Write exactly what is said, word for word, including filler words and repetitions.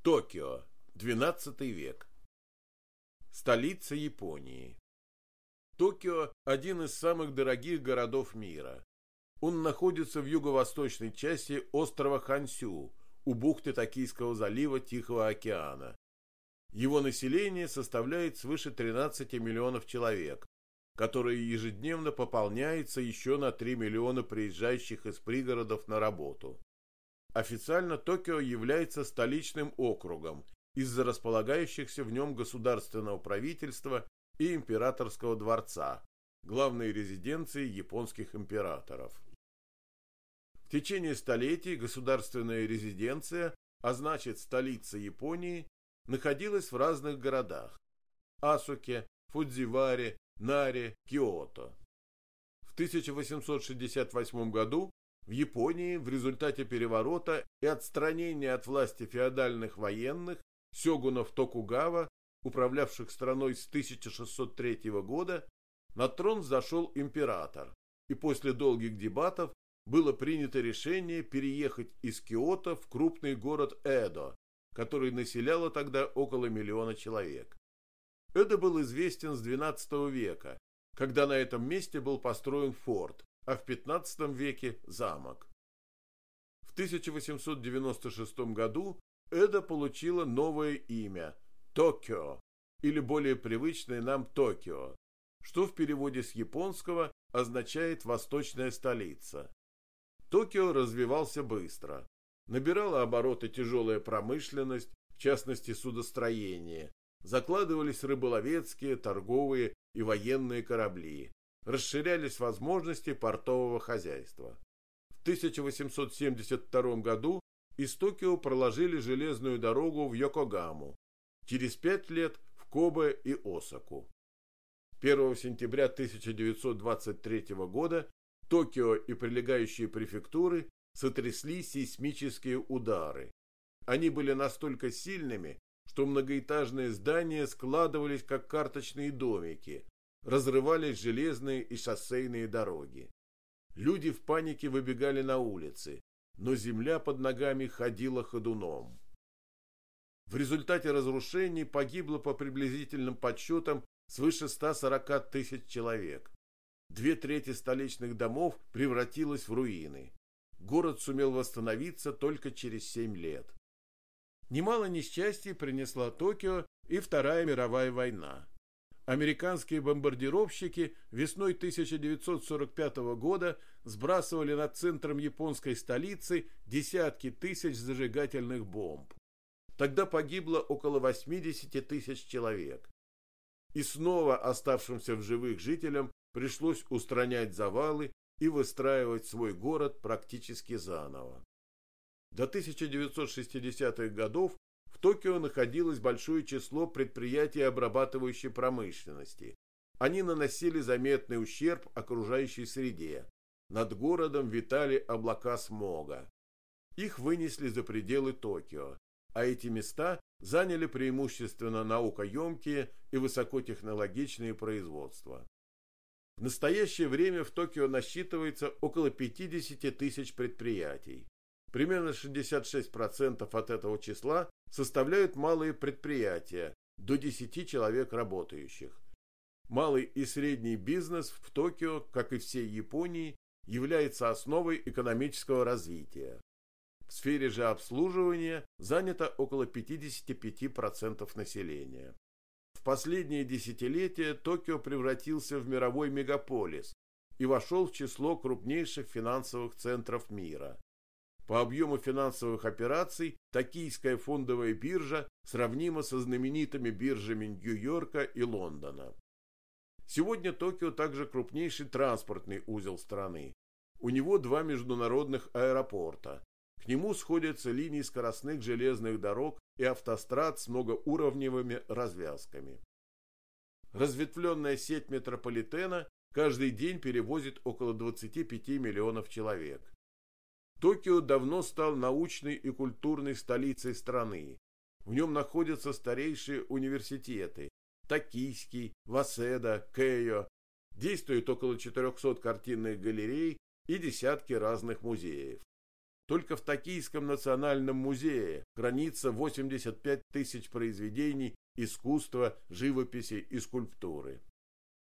Токио, двенадцатый век. Столица Японии. Токио – один из самых дорогих городов мира. Он находится в юго-восточной части острова Хонсю, у бухты Токийского залива Тихого океана. Его население составляет свыше тринадцати миллионов человек, которое ежедневно пополняется еще на три миллиона приезжающих из пригородов на работу. Официально Токио является столичным округом из-за располагающихся в нем государственного правительства и императорского дворца, главной резиденции японских императоров. В течение столетий государственная резиденция, а значит столица Японии, находилась в разных городах – Асуке, Фудзиваре, Наре, Киото. В тысяча восемьсот шестьдесят восьмом году в Японии в результате переворота и отстранения от власти феодальных военных сёгунов Токугава, управлявших страной с тысяча шестьсот третьего года, на трон взошел император, и после долгих дебатов было принято решение переехать из Киото в крупный город Эдо, который населяло тогда около миллиона человек. Эдо был известен с двенадцатого века, когда на этом месте был построен форт, а в пятнадцатом веке замок. В тысяча восемьсот девяносто шестом году Эдо получила новое имя – Токио, или более привычное нам Токио, что в переводе с японского означает «восточная столица». Токио развивался быстро. Набирала обороты тяжелая промышленность, в частности судостроение. Закладывались рыболовецкие, торговые и военные корабли. Расширялись возможности портового хозяйства. В тысяча восемьсот семьдесят втором году из Токио проложили железную дорогу в Йокогаму. Через пять лет в Кобе и Осаку. первого сентября тысяча девятьсот двадцать третьего года Токио и прилегающие префектуры сотрясли сейсмические удары. Они были настолько сильными, что многоэтажные здания складывались как карточные домики, разрывались железные и шоссейные дороги. Люди в панике выбегали на улицы, но земля под ногами ходила ходуном. В результате разрушений погибло по приблизительным подсчетам свыше ста сорока тысяч человек. Две трети столичных домов превратилось в руины. Город сумел восстановиться только через семь лет. Немало несчастий принесла Токио и Вторая мировая война. Американские бомбардировщики весной тысяча девятьсот сорок пятого года сбрасывали над центром японской столицы десятки тысяч зажигательных бомб. Тогда погибло около восьмидесяти тысяч человек. И снова оставшимся в живых жителям пришлось устранять завалы и выстраивать свой город практически заново. До тысяча девятьсот шестидесятых годов в Токио находилось большое число предприятий обрабатывающей промышленности. Они наносили заметный ущерб окружающей среде. Над городом витали облака смога. Их вынесли за пределы Токио, а эти места заняли преимущественно наукоемкие и высокотехнологичные производства. В настоящее время в Токио насчитывается около пятидесяти тысяч предприятий. Примерно шестьдесят шесть процентов от этого числа составляют малые предприятия, до десяти человек работающих. Малый и средний бизнес в Токио, как и всей Японии, является основой экономического развития. В сфере же обслуживания занято около пятидесяти пяти процентов населения. В последние десятилетия Токио превратился в мировой мегаполис и вошел в число крупнейших финансовых центров мира. По объему финансовых операций Токийская фондовая биржа сравнима со знаменитыми биржами Нью-Йорка и Лондона. Сегодня Токио также крупнейший транспортный узел страны. У него два международных аэропорта. К нему сходятся линии скоростных железных дорог и автострад с многоуровневыми развязками. Разветвленная сеть метрополитена каждый день перевозит около двадцати пяти миллионов человек. Токио давно стал научной и культурной столицей страны. В нем находятся старейшие университеты – Токийский, Васеда, Кэйо. Действует около четырехсот картинных галерей и десятки разных музеев. Только в Токийском национальном музее хранится восемьдесят пять тысяч произведений искусства, живописи и скульптуры.